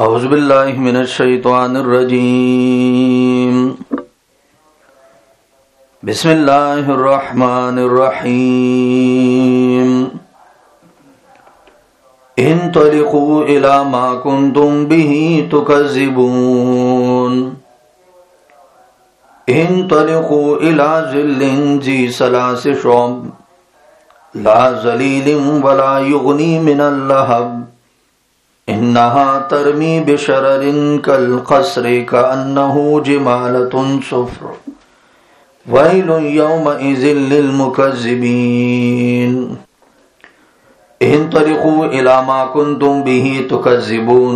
أعوذ بالله من الشيطان الرجيم بسم الله الرحمن الرحيم انطلقوا إلى ما كنتم به تكذبون انطلقوا إلى ظل ذي ثلاث شعب لا ظليل ولا يغني من اللهب إنها ترمي بشرر كالقصر كأنه جمالة صفر ويل يومئذ للمكذبين انطلقوا إلى ما كنتم به تكذبون.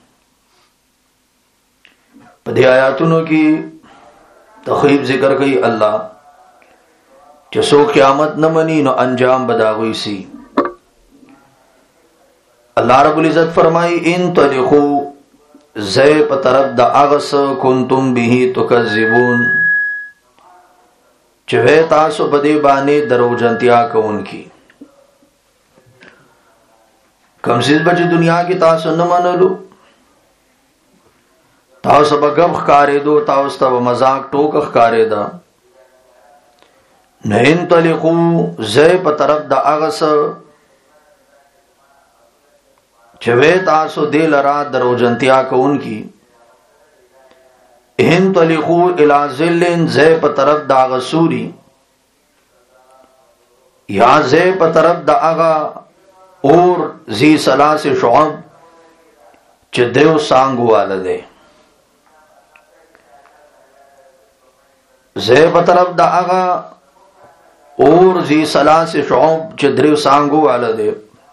پدې آیاتونو کې تخویب ذکر کوي الله چې څوک قیامت نه مني نو انجام بداوي سي. اللہ رب العزت فرمائی انطلقوا زی پا طرف دا اغس کنتم به تکذبون چوے تاسو بدے بانے درو جنتیا کون کی کم سیز بچی دنیا کی تاسو نمانلو تاسو با گم خکارے دو تاسو با مزاق ٹوک خکارے دا نہ انطلقوا زی پا طرف دا اغس چوے تاسو دے لرا درو جنتیا کون کی انطلقوا الى ظل زی پا طرف دا آغا سوری یا زی پا طرف دا آغا اور زی سلاس شعب چھ دیو سانگو والا دے زی پا طرف دا آغا اور زی سلاس شعب چھ دیو سانگو والا دے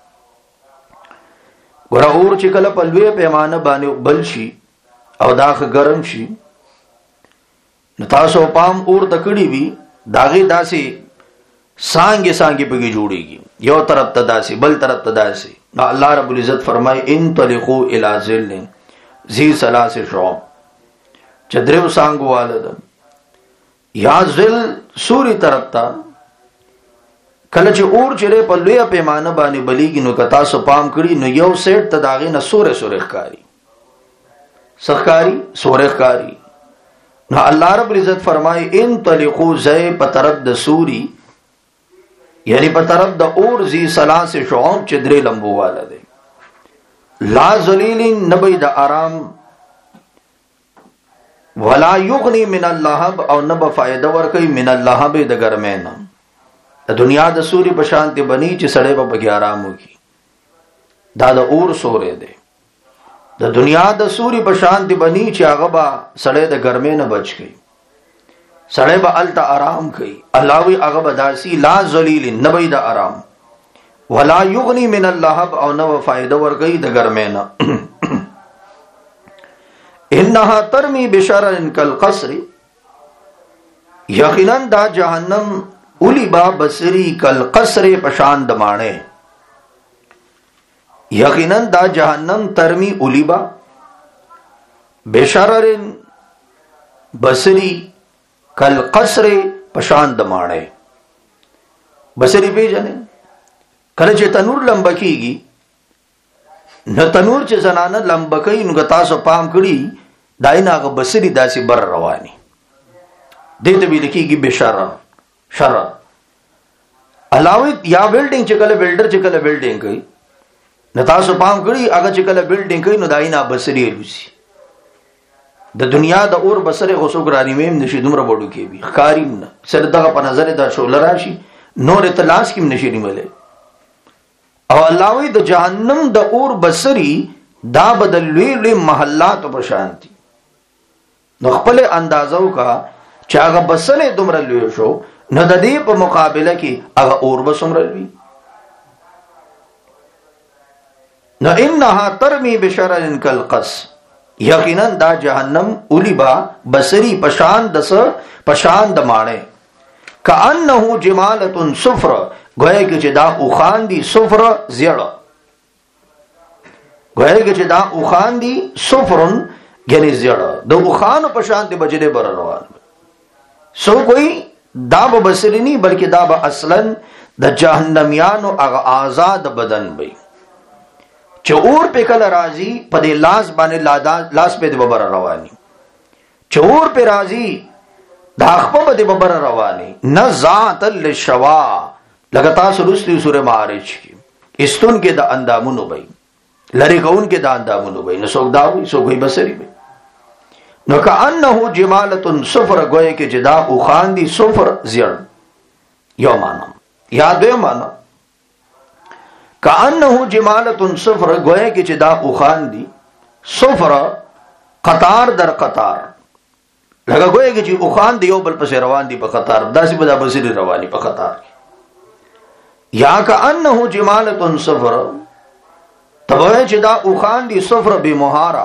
ورا اور چې کله په لوی پیمانه باندې بل شي او داخ ګرم شي نو تاسو پام اور تکړی وي داغه داسي سانګي سانګي پکې جوړيږي یو طرف ته داسي بل طرف ته داسي. نو الله رب العزت فرمای انطلقوا الى ظل ذي ثلاث شعب چدرو سانګو والد یا ظل سوري طرف ته کله چې اور چره په لوی پیمانه باندې بلیږي نو کتا سو پام کړي نو یو سیټ تداغه نه سورې ښکاری سخکاری سورې ښکاری. نو الله رب العزت فرمای انطلقوا زي په طرف د سوري یعنی په طرف د اور زی سلاس شعب چې درې لمبو والا دی لا ذلیل نبی د آرام ولا یغنی من اللهب او نب فائدہ ورکوي من اللهب د ګرمه دنیا د سوري په شانتي بني چې سړی په بګي آرام وکي دا د اور سورې دی د دنیا د سوري په شانتي بني چې هغه با سړی د ګرمۍ نه بچ کی سړی به الته آرام کوي الله وی هغه بداسي لا ذلیل نبی د آرام ولا یغنی من اللهب او نو فائدہ ورګي د ګرمۍ نه انها ترمی بشرر کالقصر یقینا دا جهنم اولی با بصری کل قصر پشان دمانے یقیناً دا جہنم ترمی اولی با بشرر بصری کل قصر پشان دمانے. بصری پی جانے کله چې تنور لمبکی گی نو تنور چې زنانه لمبکی نو تاسو پام کړي داینا غ بصری داسې بر رواني دته ویل کیږي بشرر شر علاوه یا بلډینګ چې کله بلډر چې کله بلډینګ کوي نو تاسو پام کړی هغه چې کله بلډینګ کوي نو داینا بصری لوسی د دنیا د اور بصره غوسو ګرانی مم نشي دومره وړو کې وي خاریم نه سر دغه په نظر د شول راشي نور تلاش کې نشي نیولې او الله وی د جهنم د اور بصری دا بدل لوی محلات په شانتي نو خپل اندازو کا چې هغه بصره دومره لوی شو نو د دې په مقابله کې هغه اور به څومره وي. نو انها ترمی بشرر کالقص یقینا دا جهنم اولی با بصری پشان دس پشان دمانے کانه جمالۃ صفر گویا کې چې دا اوخان دي صفر زیړه گویا کې چې دا اوخان دي صفرن یعنی زیړه د اوخان پشان دي بجره بر روان سو کوئی دا به بصری نی بلکې دا به اصلا د جهنميانو هغه آزاد بدن وي چې اور په کله راځي په دې لاس باندې لاس په دې ببر رواني، چې اور په راځي دا خپل په دې ببر رواني. نزعت للشوا لکه تاسو لوستي سورې معارج کې استون کې د اندامونو وي، لری کون کې د اندامونو وي، نو څوک دا وي څوک وي بصری وي. نو کأنه جمالة صفر گوئے کې جدا او خان دي صفر زیړ یو معنا یا دوی معنا. کأنه جمالة صفر گوئے کې جدا او خان دي صفر قطار در قطار، لکه گوئے کې چې او خان دی یو بل پسې روان دي په قطار، داسې به دا بصری رواني په قطار. یا کأنه جمالة صفر تبوی چې دا او خان دي صفر بمهارا،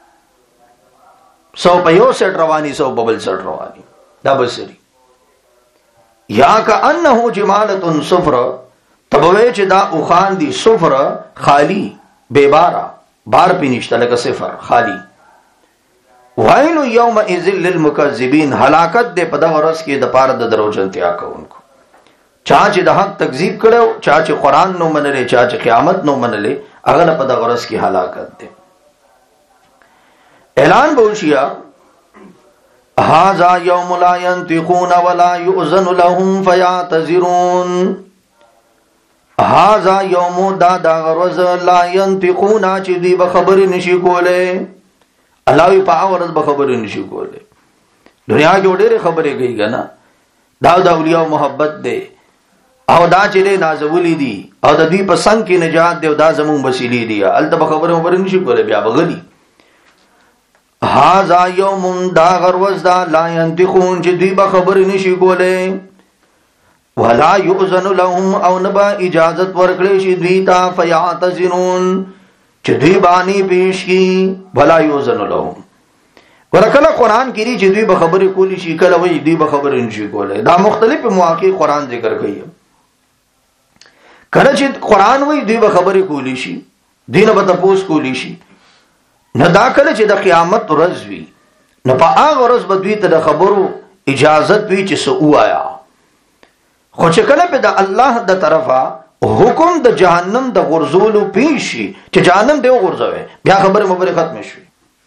سو په یو سیټ رواني سو ببل سیټ رواني، دا بصری. یا کأنه جمالة صفر تبوی چې دا او خان دي صفر خالی بے بارا، بار پی نشتا لکه صفر خالی. ویل یومئذ للمکذبین هلاکت دے په دغه ورځ کې د پاره د دروژنتیا کوونکو، چا چې د حق تکذیب کړو، چا چې قران نو منلې، چا چې قیامت نو منلې، هغه په دغه ورځ کې هلاکت دے. اعلان بوشیا هذا یوم لا ينطقون ولا يؤذن لهم فيعتذرون. هذا یوم دا ورځ لا ينطقون چې دی به خبرې نشي کوله، الله وی په اورز به خبرې نشي کوله. دنیا کې ډېرې خبرې کوي کنه، دا د اولیاء محبت دی او دا چې نازولی دي او د دوی په څنګ کې نجات دی او دا زمون وسیلې دي، الته به خبرې نشي کوله بیا بغلی. هذا یوم دا غروز دا لا ينطقون چې دوی به خبرې نشي کوله، ولا يؤذن لهم او نبا اجازت ورکړي شي دوی ته، فيعتذرون چې دوی باندې پیش کی، ولا يؤذن لهم. ورکله قران کې چې دوی به خبرې کولی شي، کله وایي دوی به خبرې نشي کوله. دا مختلف مواقع قران ذکر کوي. کله چې قران وایي دوی به خبرې کولی شي، دینه به تاسو کولی شي، نه دا کله چې د قیامت ورځ وي، نو په هغه ورځ به دوی ته د خبرو اجازت وي چې څه وایا. خو چې کله په د الله د طرفه حکم د جهنم د غرزولو پیشي چې جهنم دی غرزوي، بیا خبره مبره ختم شي.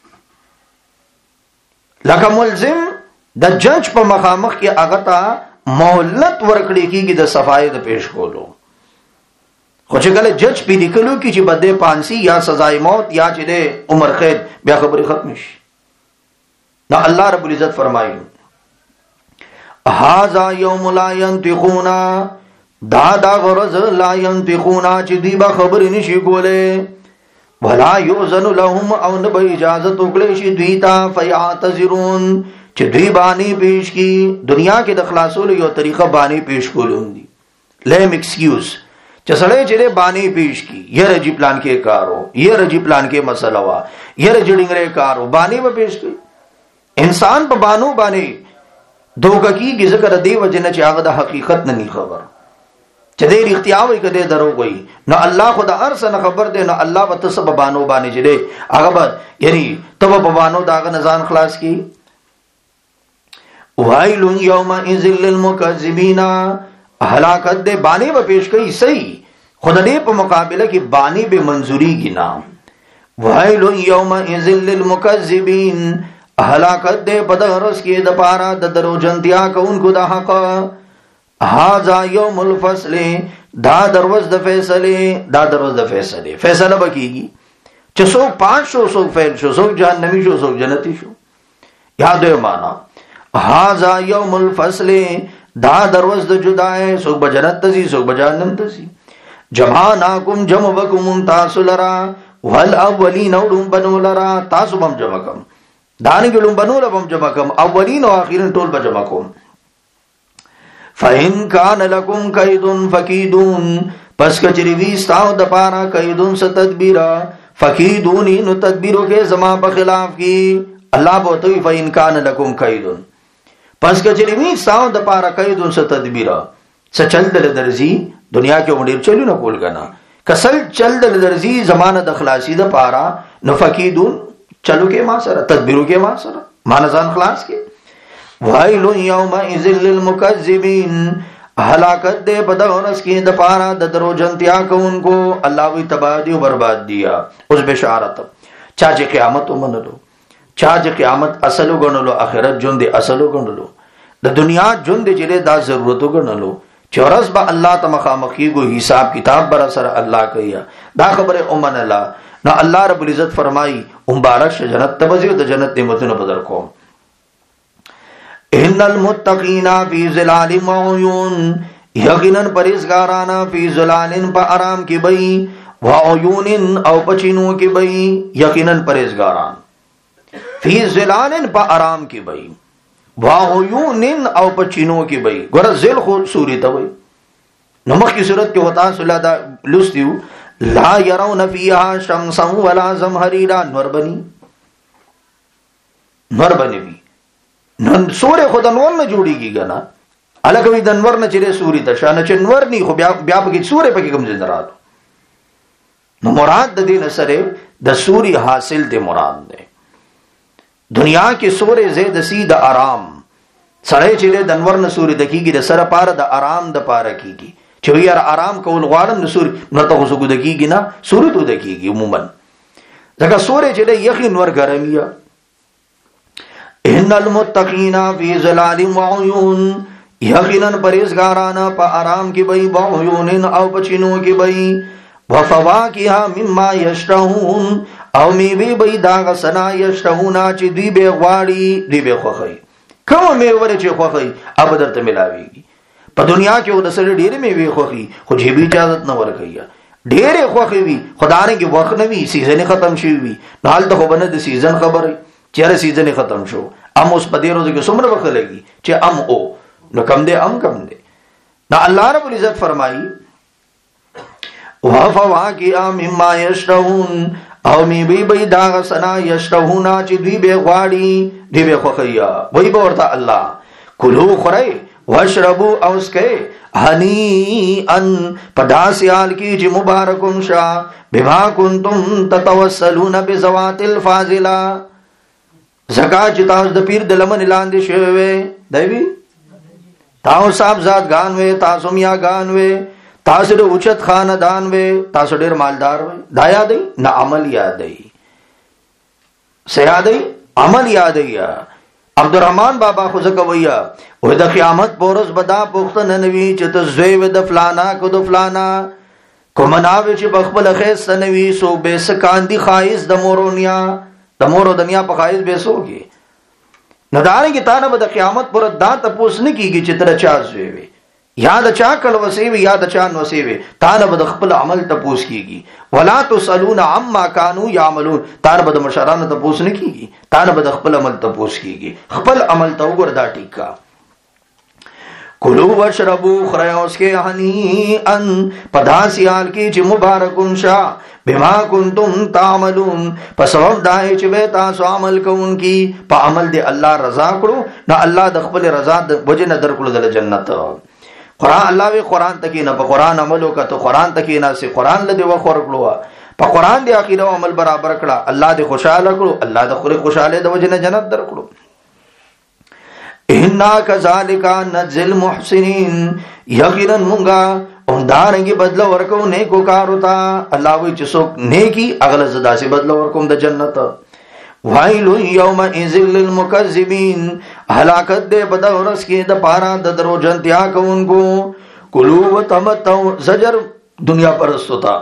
لکه ملزم د جج په مخامخ کې هغه ته مهلت ورکړي کیږي د صفای د پیش کولو. خو چې کله جج په لیکلو کې چې بده پانسی یا سزای موت یا چې د عمر قید، بیا خبره ختم شي. دا الله رب العزت فرمایي هذا یوم لا ينطقون، دا غرض لا ينطقون چې دی به خبرې نشي کوله، ولا يؤذن لهم او نه به اجازه وکړي شي دوی ته، فيعتذرون چې دوی باندې پیش کی. دنیا کې د خلاصولو یو طریقه باندې پیش کولون دي، لیم ایکسکیوز، چې سړی چې باندې پیش کی، یہ رجی پلان کې کارو، یہ رجی پلان کې مسله وا، یہ رجړنګره کارو، باندې به پیش کی. انسان په بانو باندې دوکه کیږي ذکر دی وجنه چې هغه د حقیقت نه خبر، چې دې اختیار وي کده درو کوي، نو الله خدا ارسن خبر دی، نو الله به تاسو په بانو باندې چې دی هغه به یعنی تب په بانو داغه نزان خلاص کی. وایل یومئذ للمکذبین، هلاکت دے بانے با پیش کئی صحیح، خدا نے پا مقابلہ کی بانے بے منظوری کی نام. وَحَيْلٌ يَوْمَئِذٍ لِّلْمُكَذِّبِينَ، ہلاکت دے بدرس کی دپارا ددرو جنتیا کون کو دا حق. هَذَا يَوْمُ الْفَصْلِ، دا دروز دا فیصلے، دا دروز دا فیصلے، فیصلہ بکی گی چھ سوک پانچ شو، سوک فیل شو، سوک جہنمی شو، سوک جنتی شو. یاد ہے مانا هَذَا يَوْمُ الْفَصْلِ، دا دروز دا جدائے، سوک بجنت تسی، سوک بجانم تسی. جمعناکم جمع بکم تاسو لرا، والاولین اولم بنو لرا، تاسو بم جمع کم، دانی گلوم بنو لبم جمع کم، اولین و آخرین طول بجمع کم. فَإِن كَانَ لَكُمْ كَيْدٌ فَكِيدُونَ، پس کچری ویستاو دپارا کیدون سے تدبیرا، فَكِيدُونِ نو تدبیروں کے زمان پا خلاف کی. اللہ بہتوی فَإِن كَانَ لَكُمْ كَيْدٌ، پس کچری ویستاو دپارا کیدون سے تدبیرا، سچل دل درزی دنیا کے مدیر چلو نہ کول گنا، کسل چل دل درزی زمانہ دخلاصی دا پارا نفقیدون، چلو کے ماں سر تدبیرو کے ماں سر مانزان خلاص کے. وَائِلٌ يَوْمَئِذٍ لِّلْمُكَذِّبِينَ، ہلاکت دے بدورس کی دپارا ددرو جنتیا کونکو اللہ وی تبادی و برباد دیا. اس بشارت چاچے قیامت منلو چاچے قیامت اصلو گنلو آخرت جن دے اصلو گنلو دا دنیا جن دے جلے دا ضرورتو گنلو چورس با اللہ تمخامخی گو حساب کتاب برا سر اللہ کیا دا خبر امن اللہ نا اللہ رب العزت فرمائی امبارش جنت تبزیو دا جنت نعمتون بدر کو. ان المتقین فی ظلال وعیون یقیناً پرہیزگارانا فی ظلال پا آرام کی بئی وعیون او پچینوں کی بئی یقیناً پرہیزگاران فی ظلال پا آرام کی بئی وعیون او پچینوں کی بئی گورا ذل خود سوری تا بئی نمک کی صورت کی ہوتا صلی دا لستیو لا یرون فیہا شمسا ولا زمہریرا نور بنی بھی سورے خود انور نہ جوڑی گی گا نا الگوی دنور نہ چرے سوری تشا نہ چنور نہیں خو بیا پکی سورے پکی کم زندر آدو نو مراد دا دین سرے دا سوری حاصل دے مراد دے دنیا کے سورے زید سی دا آرام سڑے چرے دنور نہ سوری دکی گی دا سر پارا دا آرام دا پارا کی گی چوی یار آرام کول غوارم نہ سوری نہ تو خسکو دکی گی نا سوری تو دکی گی عموماً دکا سورے چرے یقین ور گرمیا. ان المتقین فی ظلال وعیون یقیناً پرہیزگارانا پا آرام کی بئی وعیون او پچینوں کی بئی وفواکہا مما یشتہون او میوی بئی داغ سنا یشتہونا چی دی بے غواری دی بے خوخی کم میوی چی خوخی اب در تملاوی گی پا دنیا کے او دسر ڈیر میوی خوخی خود جیبی اجازت نہ ورکیا ڈیر خوخی وی خدا نے کی وقت نوی سیزن ختم شوی نال تا خوبند سیزن خبر چیرے سیزن ختم شو ام اس پدی روز کی سمر وقت لگی چی ام او نو کم دے ام کم دے نا اللہ رب العزت فرمائی وَفَوَاكِهَا مِمَّا يَشْتَهُونَ او می بی بی داغ سنا یشتہونا چی دوی بے غواڑی دی بے خوخیا وہی بورتا اللہ کلو خورے وشربو اوسکے ہنیئن پدا سیال کی جی مبارکم شا بما کنتم تتوسلون بزوات الفاضلہ زکاة چی تاوز دا پیر دلمن لاندی شوئے دیوی تاو صاحب ذات گانوے تاسو میا گانوے تاسو دے اچت خاندانوے تاسو دیر مالدار وے دا یادئی نا عمل یادئی سیادئی عمل یادئی. عبدالرحمن بابا خوزکویا وی دا قیامت پورس بدا پختن نوی چی تزویو دا فلانا کو دا فلانا کو مناوی چی بخبل خیست نوی سو بے سکاندی خائز دا مورونیا دا مورو دنیا پا خائز بے سو گی نداریں کی تانا با دا قیامت پورت دا تپوس نکی گی چی تر چا زویوی یا دا چا کل وسیوی یا دا چا نوسیوی تانا با دا خپل عمل تپوس کی گی ولا تسالون عما کانو یعملون تانا با دا مشاران تپوس نکی گی تانا با دا خپل عمل تپوس کی گی خپل عمل تاوگر دا ٹکا. کلو وشربو خریوس کے حنیئن پدا سیال کی چی مبارکن شا بما کنتم تعملون پس سبب دائے چی بے تاسو عمل کون کی پا عمل دے اللہ رضا کرو نا اللہ دخپل رضا وجہ ندر کرو دل جنت. قرآن اللہ وی قرآن تکینا پا قرآن عملو کا تو قرآن تکینا سے قرآن لدے وخور کرو پا قرآن دے عقیدہ و عمل برابر کرا اللہ دے خوشحال کرو اللہ دے خوری خوشحالے دے وجہ جنت در کرو. اِنَّا كَذَلِكَ نَجْزِي الْمُحْسِنِينَ یقیناً منگا اندارنگی بدلہ ورکو نیکو کاروتا اللہ وی چسو نیکی اغل زدہ سے بدلہ ورکو دا جنت. وَائِلٌ يَوْمَئِذٍ لِلْمُكَذِّبِينَ ہلاکت دے بدا ورس کی دا پارا دا درو جنتیا کون کو. کلو و تمتو زجر دنیا پرستو تا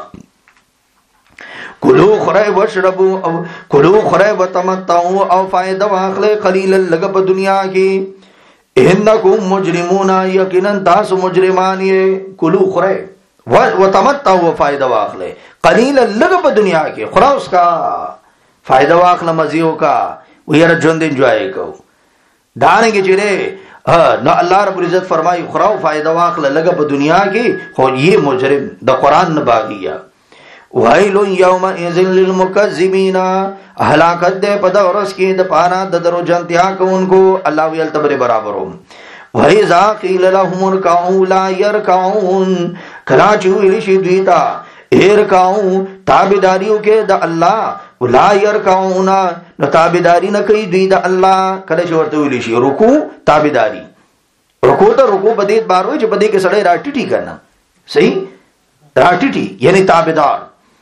کلو خرے وشربو کلو خرے و تمتو او فائدہ واخلے قلیلا لگپ دنیا کی انکم مجرمون یقیناً تاس مجرمانیے کلو خرے و تمتو و فائدہ واخلے قلیلا لگپ دنیا کی خرا اس کا فائدہ واخلہ مزیوں کا ویر جند انجوائے کو دانے کے چرے نہ اللہ رب العزت فرمائی خرا فائدہ واخلہ لگپ دنیا کی خو یہ مجرم دا قرآن نباغیہ. وَائِلٌ يَوْمَئِذٍ لِلْمُكَذِّبِينَ ہلاکت دے پدا ورس کی دا پانا دا درو جنتیا کو ان کو اللہ وی التبر برابروں. وَإِذَا قِيلَ لَهُمُ ارْكَعُوا لَا يَرْكَعُونَ کلا چوئلی شی دویتا ارکعوا تابداریوں کے دا اللہ لا يرکعون نو تابداری نہ کئی دوی دا اللہ کلا چورتوئلی شی رکوع تابداری رکوع ته رکوع په دې اعتبار وي چې په دې کې سړی راټیټي کنه صحیح راټیټي یعنی تابعدار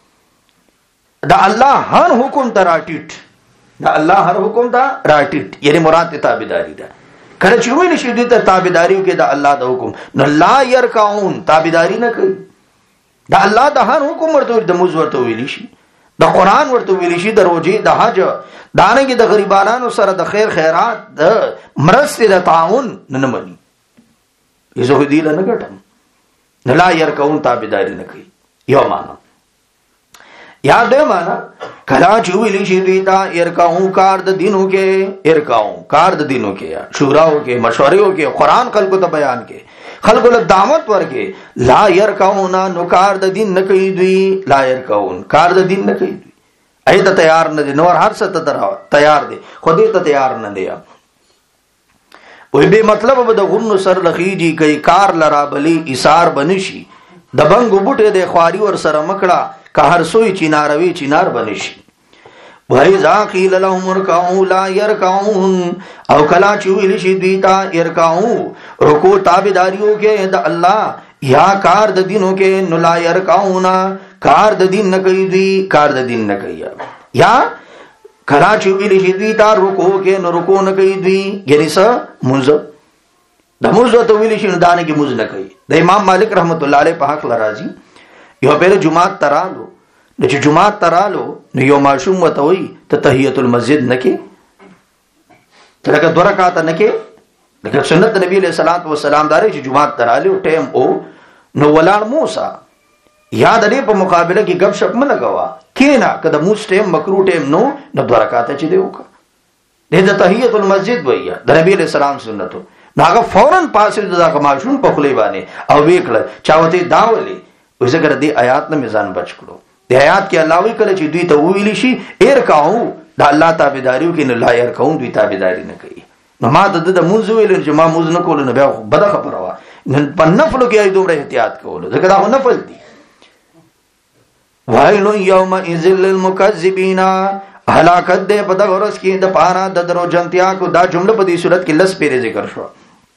دا الله هر حکم ته راټیټ دا الله هر حکم ته راټیټ یعنی مراد ته تابعداري ده کله چې ویل شي دې ته تابعداري کې دا الله د حکم نو لا يرکعون تابعداري نه کوي دا الله د هر حکم ورته د موږ ورته ویل شي د قران ورته ویل شي د روزي د حج دانګي د غریبانو سره د خیر خیرات د مرستې د تعاون نه مني یزه دې له نه ګټم نه لا يرکعون تابعداري نه کوي یو معنا یاد ہے مانا کلا چویلی شی دیتا ارکاؤں کار د دینوں کے ارکاؤں کار د دینوں کے شوراوں کے مشوروں کے قرآن خلقو تا بیان کے خلقو دعوت ورکے لا ارکاؤں نو کار د دین نکی دوی لا ارکاؤں کار د دین نکی دوی ایتا تیار نہ دے نور ہر ست تیار دے خودی تا تیار نہ دیا وی بے مطلب د غن سر لخیجی کئی کار لرا بلی اسار بنشی دبنگو بوٹے دے خواری ور سر مکڑا کہ ہر سوئی چیناروی چینار بنشی وَإِذَا قِيلَ لَهُمُ ارْكَعُوا لَا يَرْكَعُونَ او کلا چویل شي دیتا ارکعوا رکوع تابعداریوں کے دا اللہ یا کار د دینوں کے نو لا يرکعون کار د دین نہ کوي دی کار د دین نہ کوي یا کلا چویل شي دیتا رکوع کے نو رکوع نہ کوي دی یعنی س منز د منز تو ویل شي دانه کی منز نہ کوي د امام مالک رحمت الله علیه په حق لراضی یو پہلے جمعات ترالو نو چې جمعات ترالو نو یو ماشوم وتوي ته تحیت المسجد نکي ترکه دوه رکعات نکي لکه سنت نبی علیہ الصلوۃ والسلام داري چې جمعات ترالو ټیم او نو ولان موسی یاد دې په مقابله کې غب شپ نه لگاوا کینا کده موس ټیم مکرو ټیم نو دوه رکعات چې دی وکړه دې تحیت المسجد وایي د نبی علیہ السلام سنتو ناغه فورن پاسې د ماشوم په خلی باندې او وکړه چاوته داولي وزګر دې آیات نه میزان بچ کړو د آیات کې الله وی کله چې دوی ته ویلی شي ارکعو د الله تابعداریو کې نه لا يرکعون دوی تابعداري نه کوي نو ما د موږ ویل چې ما موږ نه کول نه بیا بد خبره وا نن په نفلو کې ایدوم احتیاط کول ځکه دا نفل دي وایل یوم ذل للمکذبین هلاکت دې په دغه ورځ کې د پارا د درو جنتیا کو دا جمله په دې صورت کې لس پیره ذکر شو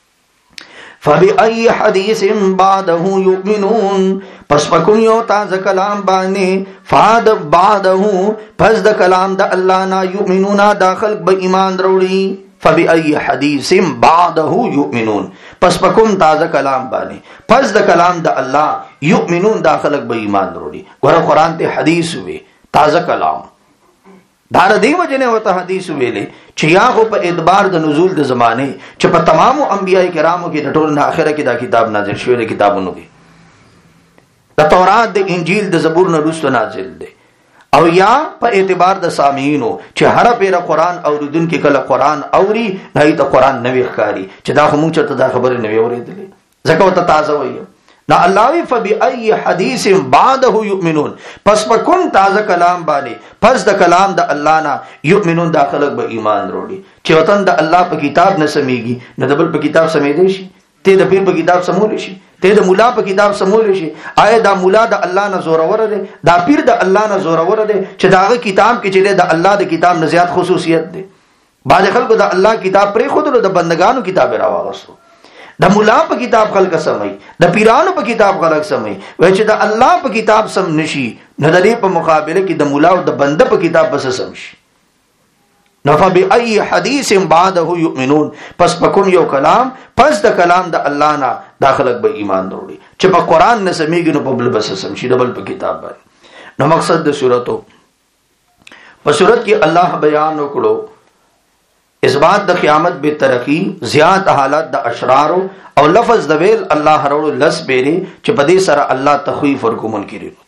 فبأي حديث بعده يؤمنون پس پکون یو تازه کلام باندې فاد بعده پس د کلام د الله نا یؤمنون داخل به ایمان وروړي فبأي حديث بعده يؤمنون پس پکون تازه کلام باندې پس د کلام د الله یؤمنون داخل به ایمان وروړي ګور قرآن ته حدیث وي تازه کلام دار دیو جنه وته حدیث ویلې چې یا خو په اعتبار د نزول د زمانه چې په تمامو انبیاء کرامو کې د ټول نه اخره کې دا کتاب نازل شوی د کتابونو کې د تورات د انجیل د زبور نه وروسته نازل دی او یا په اعتبار د سامعینو چې هر پیره قران اوریدونکو کله قران اوري نه ته قران نوی ښکاری چې دا خو مونږ ته دا خبره نوی اوریدلې ځکه وته تازه وایي نا الله فبأي حديث بعده يؤمنون پس پکون تازه کلام باندې پس د کلام د الله نه یؤمنون داخله به ایمان وروړي چې وطن د الله په کتاب نه سميږي نه د بل په کتاب سمېدې شي ته د پیر په کتاب سمول شي ته د مولا په کتاب سمول شي آیا دا مولا د الله نه زورور دی دا پیر د الله نه زورور دی چې داغه کتاب کې چې د الله د کتاب نه زیات خصوصیت دی باز خلکو د الله کتاب پرې خود د بندگانو کتاب راوغسو د مولا په کتاب خلق سمي د پیرانو په کتاب خلق سمي وای چې د الله په کتاب سم نشي نه د دې په مقابله کې د مولا او د بنده په کتاب بس سم شي نفع بأي حديث بعده يؤمنون پس پکون یو کلام پس د کلام د الله نه داخلك به ایمان وروړي چې په قران نه سميږي نو په بل بس سم شي د بل په کتاب باندې نو مقصد د سورته په سورت کې الله بیان وکړو اثبات د قیامت به ترقی زیات حالات د اشرار او لفظ د ویل الله هرولو لس بیره چې په دې سره الله تخویف ورکو منکرین